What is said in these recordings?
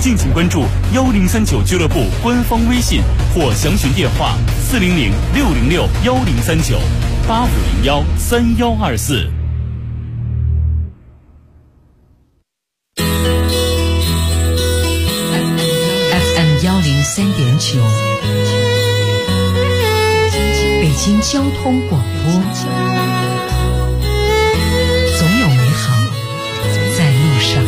敬请关注1039俱乐部官方微信或详询电话400-606-10398501-3124。 103.9，北京交通广播，总有美好在路上。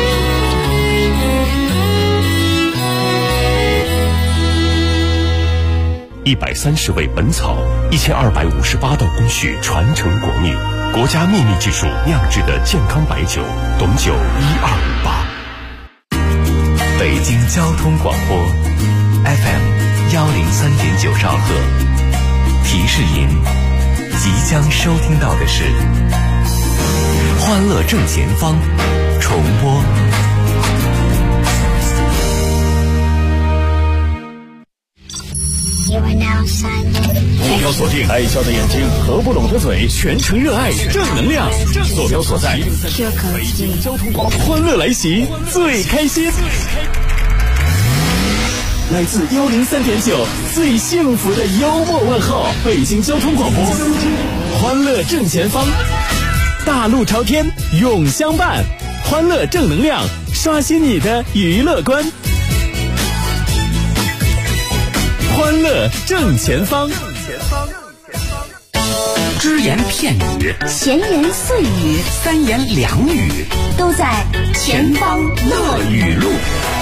130味本草，1258道工序传承国秘，国家秘密技术酿制的健康白酒，董酒1258。 北京交通广播 FM103.9兆赫，提示您即将收听到的是欢乐正前方重播。 目标锁定，爱笑的眼睛，合不拢的嘴，全程热爱，正能量。坐标所在，北京交通广播，欢乐来袭，最开心。来自103.9最幸福的幽默问候，北京交通广播，欢乐正前方，大路朝天，永相伴，欢乐正能量，刷新你的娱乐观。欢乐正前方， 只言片语， 闲言碎语， 三言两语， 都在前方乐语录。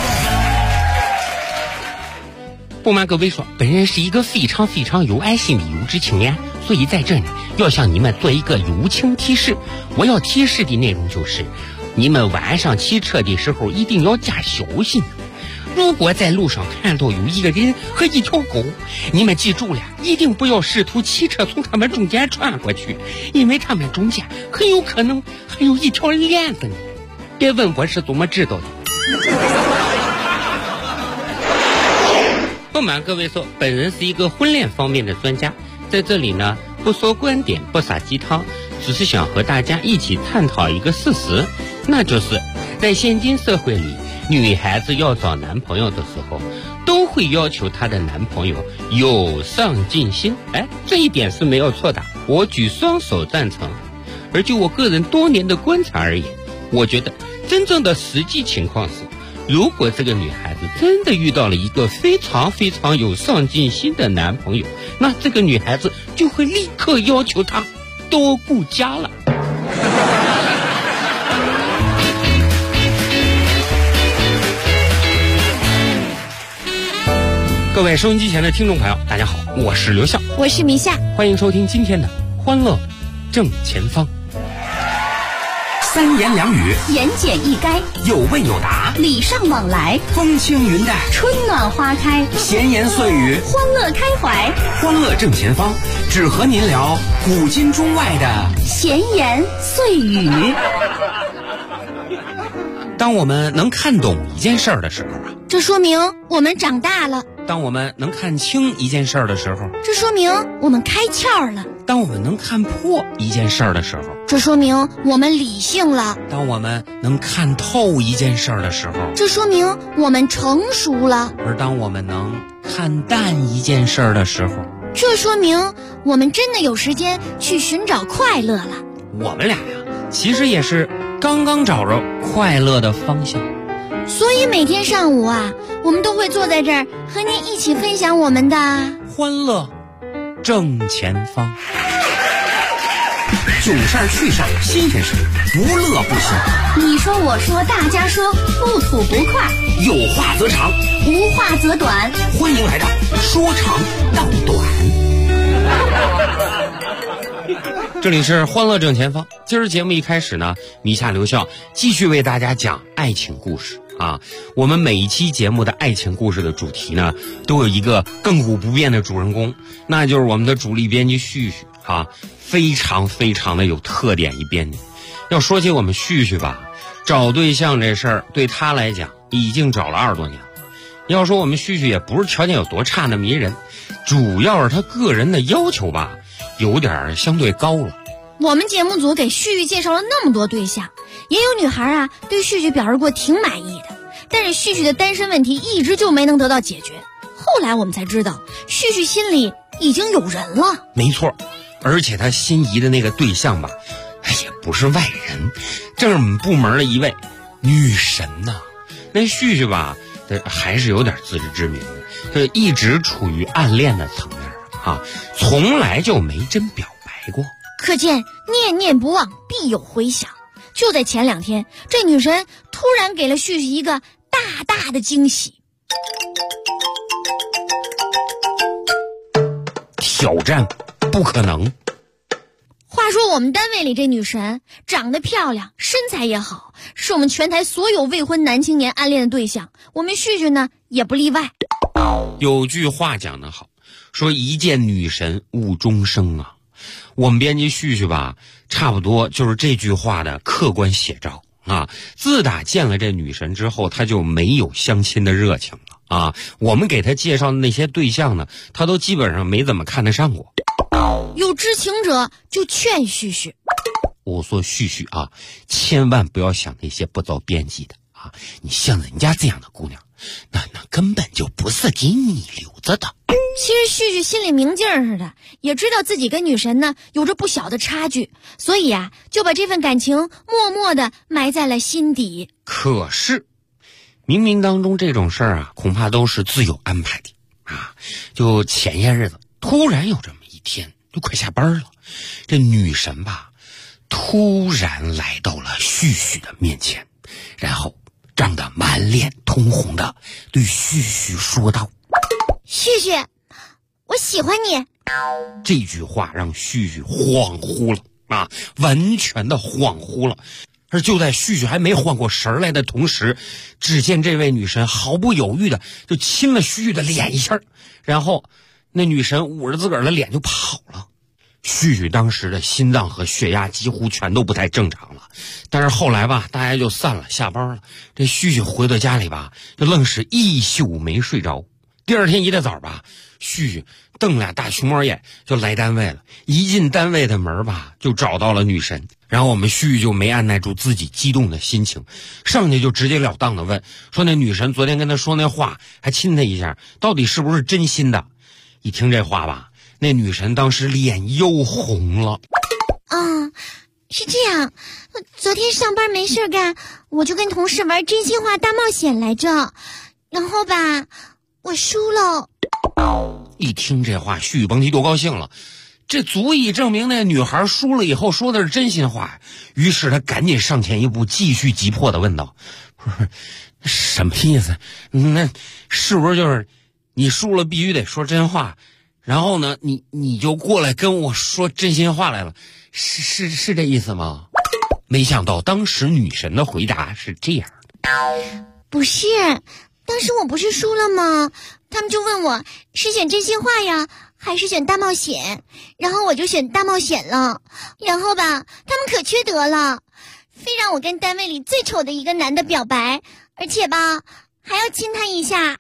不瞒各位说，本人是一个非常非常有爱心的优质青年，所以在这里要向你们做一个友情提示。我要提示的内容就是，你们晚上骑车的时候一定要加小心。如果在路上看到有一个人和一条狗，你们记住了，一定不要试图骑车从他们中间穿过去，因为他们中间很有可能还有一条链子呢。别问我是怎么知道的。不瞒各位说，本人是一个婚恋方面的专家，在这里呢不说观点，不撒鸡汤，只是想和大家一起探讨一个事实，那就是在现今社会里，女孩子要找男朋友的时候，都会要求她的男朋友有上进心。这一点是没有错的，我举双手赞成。而就我个人多年的观察而言，我觉得真正的实际情况是，如果这个女孩子真的遇到了一个非常非常有上进心的男朋友，那这个女孩子就会立刻要求他多顾家了。各位收音机前的听众朋友，大家好，我是刘笑， 我是米夏， 欢迎收听今天的欢乐正前方。三言两语， 言简意赅， 有问有答， 礼尚往来， 风轻云淡， 春暖花开， 闲言碎语， 欢乐开怀。 欢乐正前方，只和您聊古今中外的闲言碎语。 当我们能看懂一件事儿的时候啊， 这说明我们长大了； 当我们能看清一件事儿的时候， 这说明我们开窍了； 当我们能看破一件事儿的时候， 这说明我们理性了； 当我们能看透一件事儿的时候， 这说明我们成熟了； 而当我们能看淡一件事儿的时候， 这说明我们真的有时间去寻找快乐了。 我们俩呀，其实也是刚刚找着快乐的方向。 所以每天上午啊，我们都会坐在这儿和您一起分享我们的欢乐正前方。囧事儿趣事儿新鲜事，不乐不行。 你说我说大家说，不吐不快， 有话则长， 无话则短。 欢迎来到说长道短。这里是欢乐正前方。今儿节目一开始呢，米夏刘笑继续为大家讲爱情故事啊。我们每一期节目的爱情故事的主题呢，都有一个亘古不变的主人公，那就是我们的主力编辑旭旭啊，非常非常的有特点一编辑。要说起我们旭旭吧，找对象这事儿对他来讲已经找了20多年了。要说我们旭旭也不是条件有多差那么一人，主要是他个人的要求吧，有点相对高了。 我们节目组给旭旭介绍了那么多对象，也有女孩啊对旭旭表示过挺满意的， 但是旭旭的单身问题一直就没能得到解决。后来我们才知道，旭旭心里已经有人了。 没错，而且他心仪的那个对象吧，也不是外人，正是我们部门的一位女神呐。那旭旭吧，还是有点自知之明的，就一直处于暗恋的层面啊，从来就没真表白过。 可见念念不忘必有回响。就在前2天，这女神突然给了旭旭一个大大的惊喜。 挑战不可能。 话说我们单位里这女神长得漂亮，身材也好，是我们全台所有未婚男青年暗恋的对象，我们旭旭呢也不例外。 有句话讲得好，说一见女神误终生啊。我们编辑旭旭吧，差不多就是这句话的客观写照啊。自打见了这女神之后，他就没有相亲的热情了啊。我们给他介绍的那些对象呢，他都基本上没怎么看得上过。 有知情者就劝旭旭， 我说旭旭啊，千万不要想那些不着边际的啊！你像人家这样的姑娘，那根本就不是给你留着的。 其实旭旭心里明镜似的，也知道自己跟女神呢有着不小的差距，所以啊，就把这份感情默默的埋在了心底。 可是，冥冥当中这种事儿啊，恐怕都是自有安排的啊。就前些日子，突然有这么一天，就快下班了，这女神吧，突然来到了旭旭的面前，然后涨得满脸通红的对旭旭说道：“ 旭旭，我喜欢你。” 这句话让旭旭恍惚了啊，完全的恍惚了。而就在旭旭还没缓过神来的同时，只见这位女神毫不犹豫的就亲了旭旭的脸一下，然后那女神捂着自个儿的脸就跑了。旭旭当时的心脏和血压几乎全都不太正常了，但是后来吧，大家就散了，下班了。这旭旭回到家里吧，就愣是一宿没睡着。第二天一大早吧，旭旭瞪俩大熊猫眼就来单位了。一进单位的门吧，就找到了女神。然后我们旭旭就没按耐住自己激动的心情，上去就直截了当的问，说那女神昨天跟他说那话，还亲他一下，到底是不是真心的？一听这话吧，那女神当时脸又红了。 是这样，昨天上班没事干，我就跟同事玩真心话大冒险来着，然后吧，我输了。 一听这话，旭旭甭提多高兴了，这足以证明那女孩输了以后说的是真心话。于是他赶紧上前一步，继续急迫的问道：“不是，什么意思？那是不是就是你输了必须得说真话，然后呢，你就过来跟我说真心话来了？是这意思吗？”没想到当时女神的回答是这样的：“ 不是，当时我不是输了吗？他们就问我是选真心话呀，还是选大冒险，然后我就选大冒险了。然后吧，他们可缺德了，非让我跟单位里最丑的一个男的表白，而且吧，还要亲他一下。”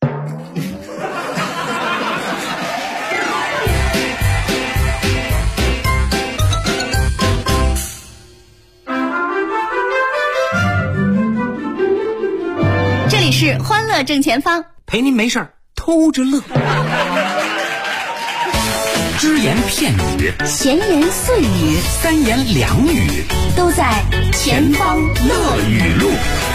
这里是欢乐正前方， 陪您没事儿偷着乐。只言片语， 闲言碎语， 三言两语， 都在前方乐语录。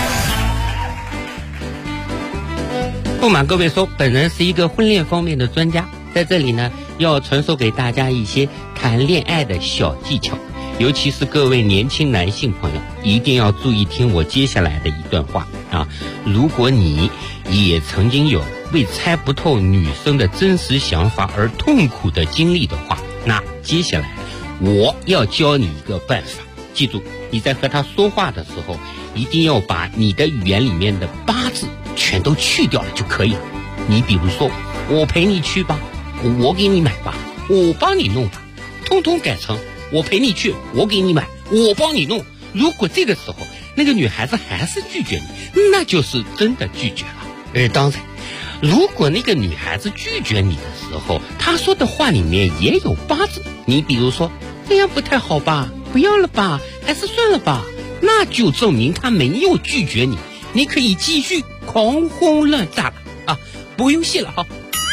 不瞒各位说，本人是一个婚恋方面的专家，在这里呢，要传授给大家一些谈恋爱的小技巧，尤其是各位年轻男性朋友，一定要注意听我接下来的一段话啊！如果你也曾经有为猜不透女生的真实想法而痛苦的经历的话，那接下来我要教你一个办法。记住，你在和她说话的时候，一定要把你的语言里面的8字全都去掉了就可以了。你比如说，我陪你去吧，我给你买吧，我帮你弄吧，通通改成我陪你去，我给你买，我帮你弄。如果这个时候那个女孩子还是拒绝你，那就是真的拒绝了。当然，如果那个女孩子拒绝你的时候，她说的话里面也有8字，你比如说这样不太好吧，不要了吧，还是算了吧，那就证明她没有拒绝你，你可以继续狂轰滥炸了啊！不游戏了哈。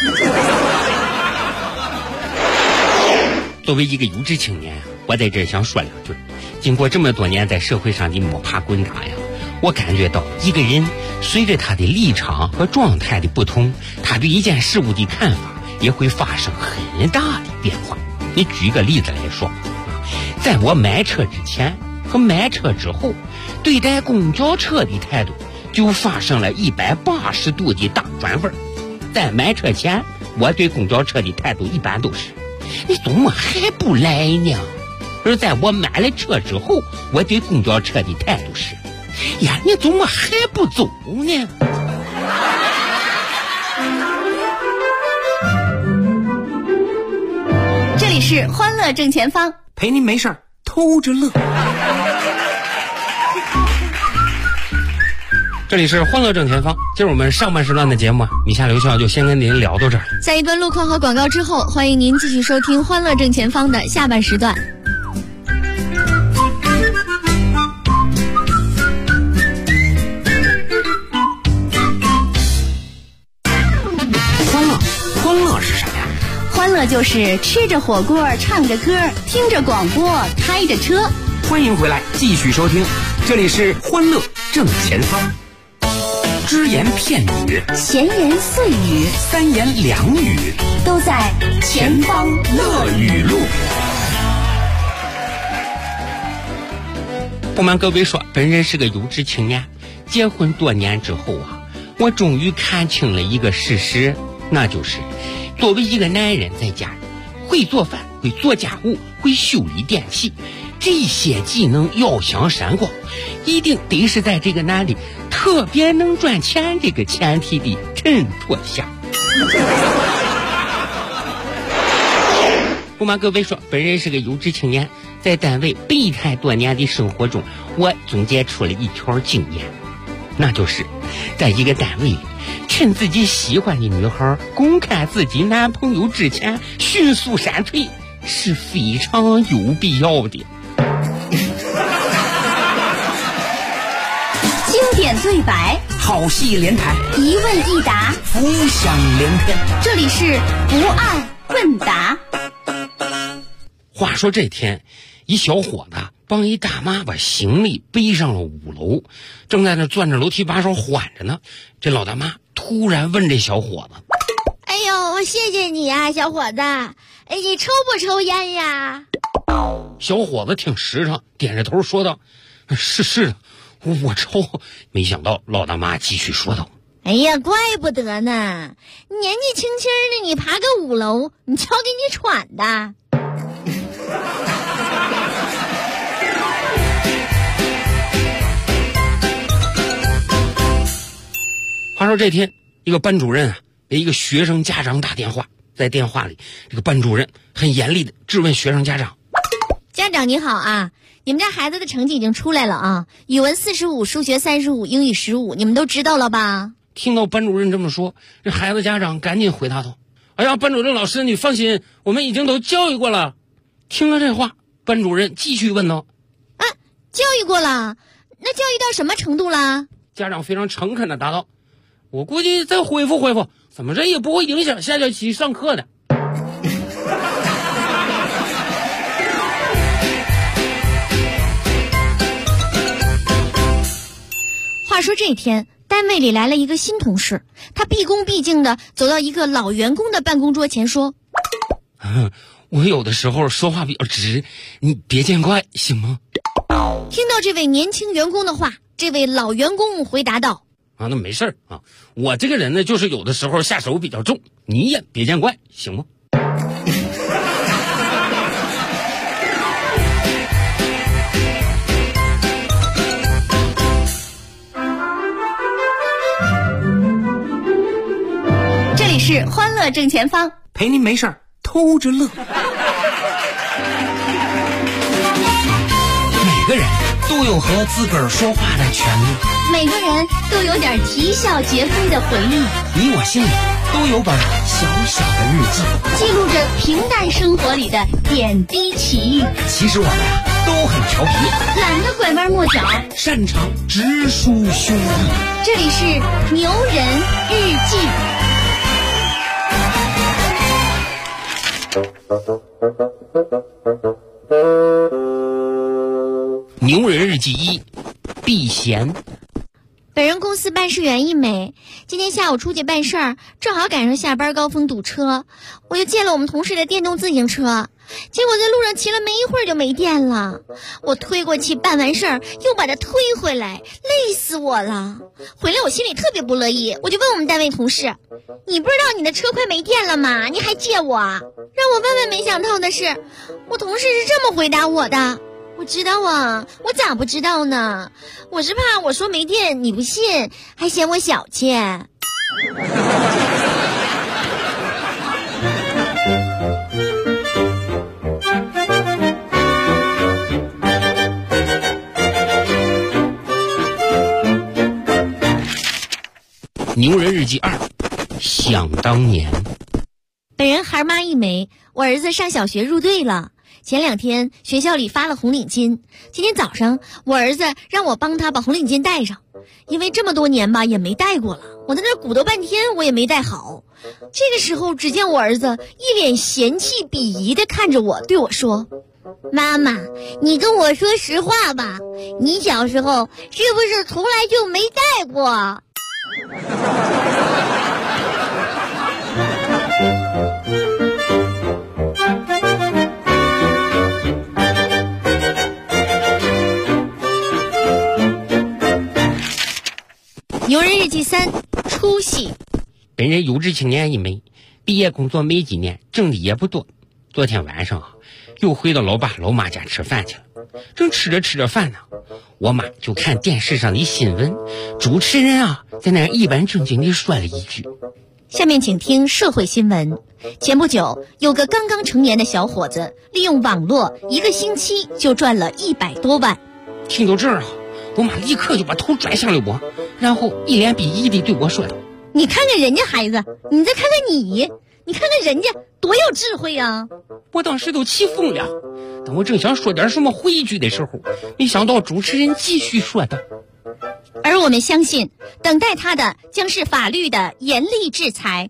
作为一个有志青年，我在这想说两句。经过这么多年在社会上的摸爬滚打呀，我感觉到一个人随着他的立场和状态的不同，他对一件事物的看法也会发生很大的变化。你举一个例子来说，在我买车之前和买车之后，对待公交车的态度就发生了180度的大转弯。在买车前，我对公交车的态度一般都是你怎么还不来呢？而在我买了车之后，我对公交车的态度是呀，你怎么还不走呢？ 这里是欢乐正前方， 陪您没事儿偷着乐。 这里是欢乐正前方，今儿我们上半时段的节目米夏刘笑就先跟您聊到这儿。 在一段路况和广告之后，欢迎您继续收听欢乐正前方的下半时段。 欢乐是啥呀？ 欢乐就是吃着火锅，唱着歌，听着广播，开着车。 欢迎回来，继续收听，这里是欢乐正前方。只言片语， 闲言碎语， 三言两语， 都在前方乐语录。 不瞒各位说，本人是个有志青年，结婚多年之后啊，我终于看清了一个事实，那就是作为一个男人在家里会做饭，会做家务，会修理电器，这些技能耀相闪光，一定得是在这个男的特别能赚钱这个前提的衬托下。不瞒各位说，本人是个有志青年，在单位备胎多年的生活中，我总结出了一条经验，那就是在一个单位里，趁自己喜欢的女孩公开自己男朋友之前迅速闪退是非常有必要的。 经典对白， 好戏连台， 一问一答， 浮想联翩。 这里是不二问答。 话说这天，一小伙子帮一大妈把行李背上了5楼，正在那攥着楼梯把手缓着呢。这老大妈突然问这小伙子： 哎呦，谢谢你啊，小伙子。哎，你抽不抽烟呀？ 小伙子挺实诚，点着头说道：是的，我抽。没想到老大妈继续说道： 哎呀，怪不得呢，年纪轻轻的你爬个5楼，你瞧给你喘的。 话说这天，一个班主任啊给一个学生家长打电话，在电话里，这个班主任很严厉的质问学生家长： 家长你好啊，你们家孩子的成绩已经出来了啊，语文45，数学35，英语15，你们都知道了吧？ 听到班主任这么说，这孩子家长赶紧回答道：哎呀，班主任老师你放心，我们已经都教育过了。听了这话，班主任继续问道： 啊，教育过了？那教育到什么程度了？ 家长非常诚恳的答道：我估计再恢复恢复，怎么着也不会影响下学期上课的。 话说这天，单位里来了一个新同事，他毕恭毕敬的走到一个老员工的办公桌前说： 我有的时候说话比较直，你别见怪行吗？ 听到这位年轻员工的话，这位老员工回答道： 啊，那没事儿啊，我这个人呢，就是有的时候下手比较重，你也别见怪行吗？ 这里是欢乐正前方， 陪您没事儿偷着乐。每个人都有和自个儿说话的权利， 每个人都有点啼笑皆非的回忆， 你我心里都有本小小的日记， 记录着平淡生活里的点滴奇遇。 其实我们呀都很调皮， 懒得拐弯抹角， 擅长直抒胸臆。 这里是牛人日记。 牛人日记1，避嫌。 本人公司办事员一枚，今天下午出去办事儿，正好赶上下班高峰堵车，我就借了我们同事的电动自行车，结果在路上骑了没一会儿就没电了。我推过去办完事儿，又把它推回来，累死我了。回来我心里特别不乐意，我就问我们单位同事：“你不知道你的车快没电了吗？你还借我？”让我万万没想到的是，我同事是这么回答我的：“我知道啊，我咋不知道呢？我是怕我说没电你不信，还嫌我小气。” 牛人日记2，想当年。 本人孩妈一枚，我儿子上小学入队了。前2天学校里发了红领巾，今天早上我儿子让我帮他把红领巾戴上，因为这么多年吧也没戴过了，我在那鼓捣半天我也没戴好。这个时候只见我儿子一脸嫌弃鄙夷地看着我，对我说：“妈妈，你跟我说实话吧，你小时候是不是从来就没戴过？”牛人日记3，出息。 本人有志青年一枚，毕业工作没几年，挣的也不多。昨天晚上又回到老爸老妈家吃饭去了。正吃着饭呢，我妈就看电视上的新闻，主持人在那一本正经地说了一句。 下面请听社会新闻。前不久，有个刚刚成年的小伙子利用网络1个星期就赚了100多万。 听到这儿我妈立刻就把头转向了我，然后一脸鄙夷地对我说道：“ 你看看人家孩子，你再看看你看看人家多有智慧啊！” 我当时都气疯了。当我正想说点什么回一句的时候，没想到主持人继续说道：“ 而我们相信，等待他的将是法律的严厉制裁。”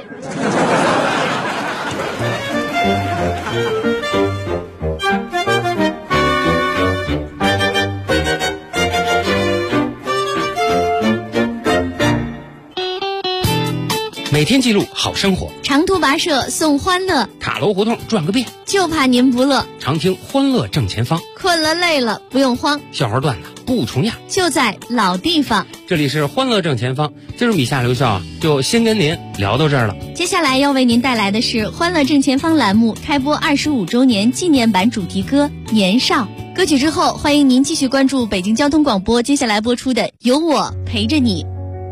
每天记录好生活， 长途跋涉送欢乐， 塔楼胡同转个遍， 就怕您不乐。 常听欢乐正前方， 困了累了不用慌， 小孩段子不重样， 就在老地方。 这里是欢乐正前方，今儿米夏留校就先跟您聊到这儿了。 接下来要为您带来的是欢乐正前方栏目开播25周年纪念版主题歌《年少》。歌曲之后，欢迎您继续关注北京交通广播接下来播出的《有我陪着你》。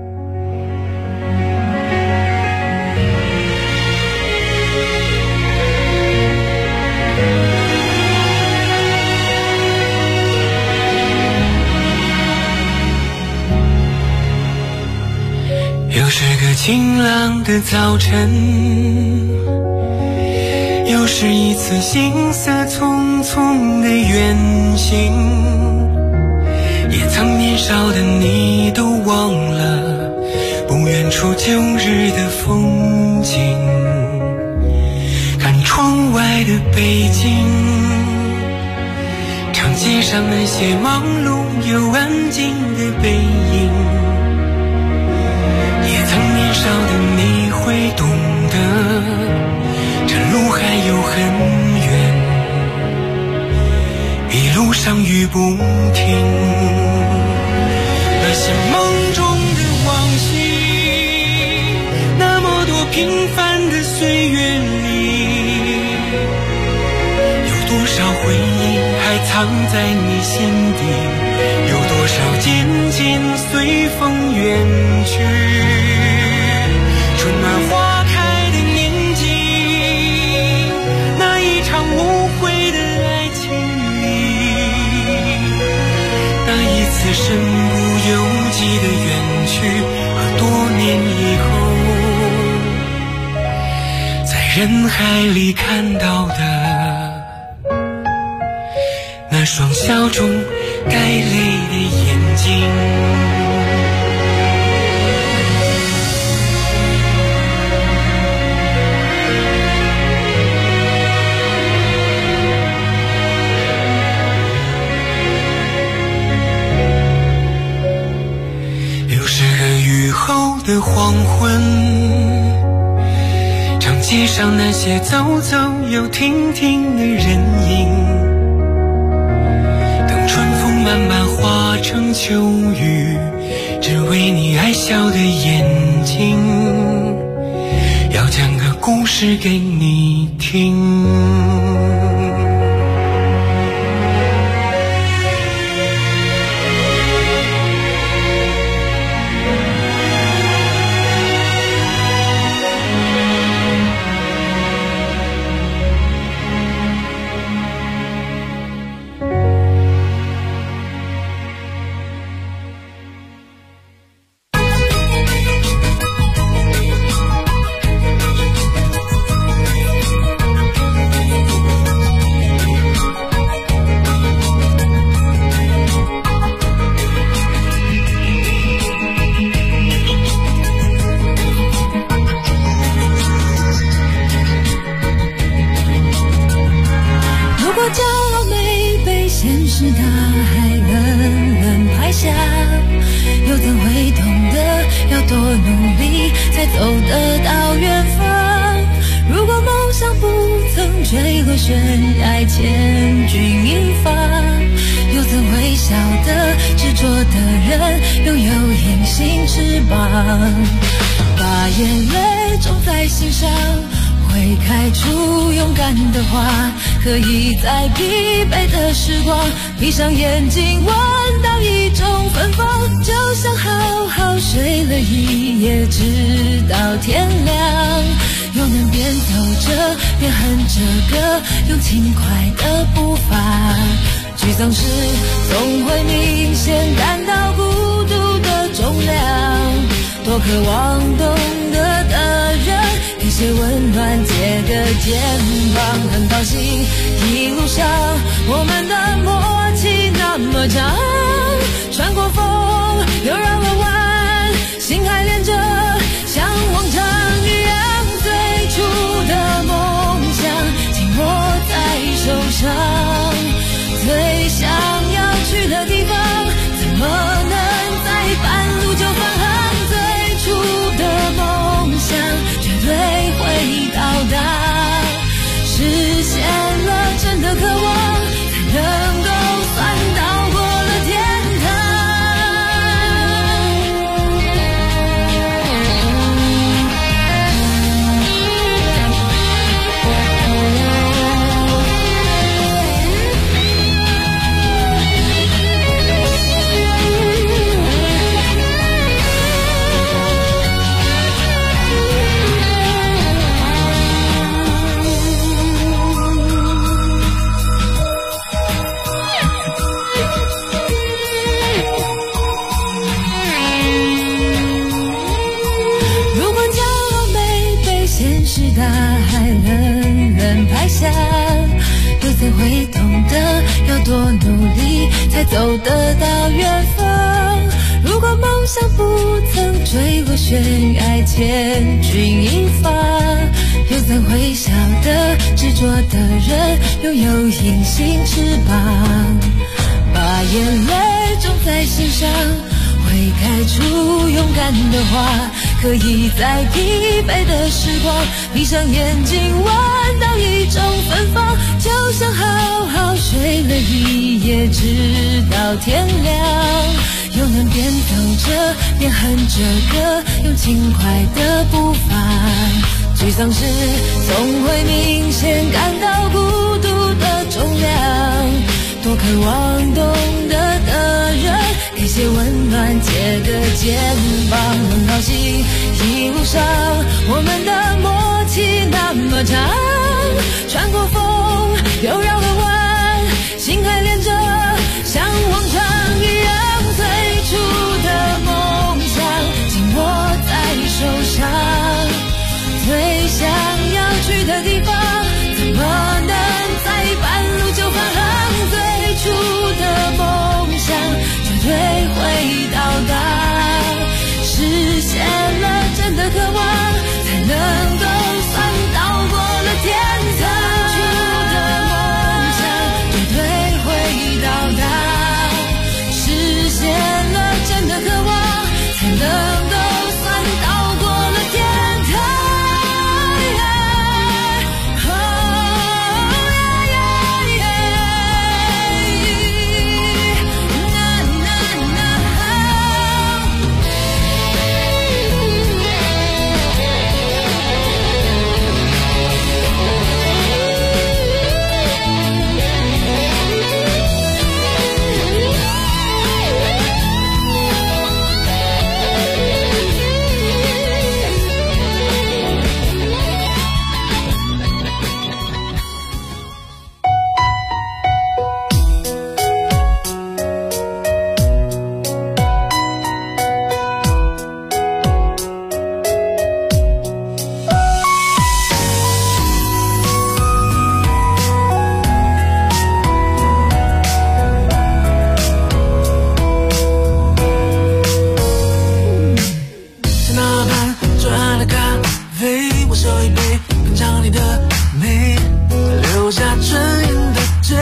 又是个晴朗的早晨，又是一次行色匆匆的远行，也曾年少的你都忘了不远处旧日的风景。看窗外的北京，长街上那些忙碌又安静的背影，也曾年少的你会懂得，这路还有很远，一路上雨不停。那些梦中的往昔，那么多平凡的岁月里，有多少回忆还藏在你心底，有多少渐渐随风远去。春暖花开的年纪，那一场无悔的爱情里，那一次身不由己的远去，和多年以后在人海里看到的那那双笑中带泪的眼睛。又是个雨后的黄昏，长街上那些走走又停停的人影，等春风慢慢化成秋雨，只为你爱笑的眼睛，要讲个故事给你听。 把眼泪种在心上，会开出勇敢的花，可以在疲惫的时光闭上眼睛闻到一种芬芳，就像好好睡了一夜直到天亮，又能边走着边哼着歌，用轻快的步伐，沮丧时总会明显感到孤独的重量，多渴望懂得的人给些温暖，借个肩膀，很高兴一路上我们的默契那么长，穿过风又绕了弯，心还连着像往常一样，最初的梦想紧握在手上，最想要去的地方怎么能在半路就返航，最初的梦想绝对会到达，实现了真的渴望，才能够算到过了天堂。大海冷冷拍下，又怎会懂得要多努力才走得到远方，如果梦想不曾坠落悬崖千钧一发，又怎会晓得执着的人拥有隐形翅膀，把眼泪种在心上，会开出勇敢的花，可以在疲惫的时光闭上眼睛闻到一种芬芳，就像好好睡了一夜直到天亮，又能边走着边哼着歌，用轻快的步伐，沮丧时总会明显感到孤独的重量，多渴望懂得的人给些温暖，借个肩膀，很高兴一路上我们的默契那么长，穿过风又绕了弯，心还连着像往常一样，最初的梦想紧握在手上，最想要去的地方怎么能在半路就返航，最初我手一杯，品尝你的美，留下唇印的嘴。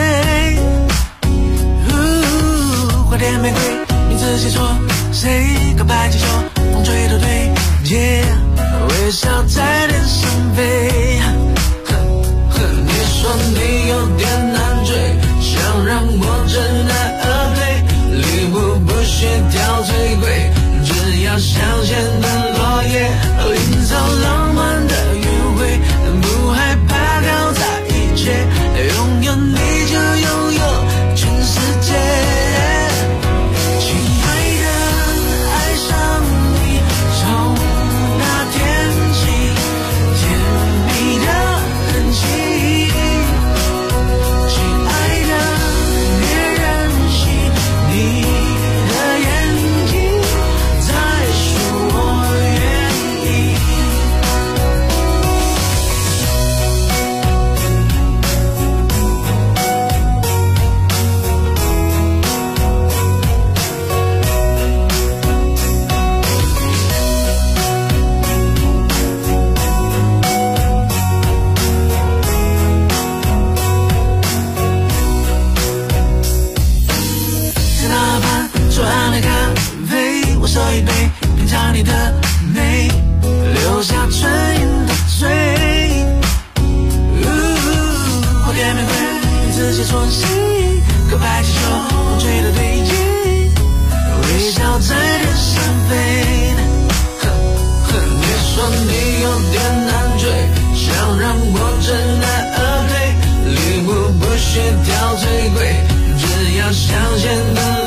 花店玫瑰，名字写错，谁告白气球，风吹都对，微笑在脸上飞。你说你有点难追，想让我知难而退，礼物不需挑最贵，只要香榭的落叶，营造浪漫的约会，不害怕搞砸一切，拥有你就拥有全世界。亲爱的，爱上你，从那天起，甜蜜的痕迹。亲爱的，别任性，你的眼睛在说我愿意。在那畔左岸的咖啡，我手一杯，品尝你的美，留下唇印的嘴。花店玫瑰，名字写错，谁告白气球，风吹的对劲，微笑在天上飞。你说你有点难追，想让我知难而退，礼物不需挑最贵，只要香榭的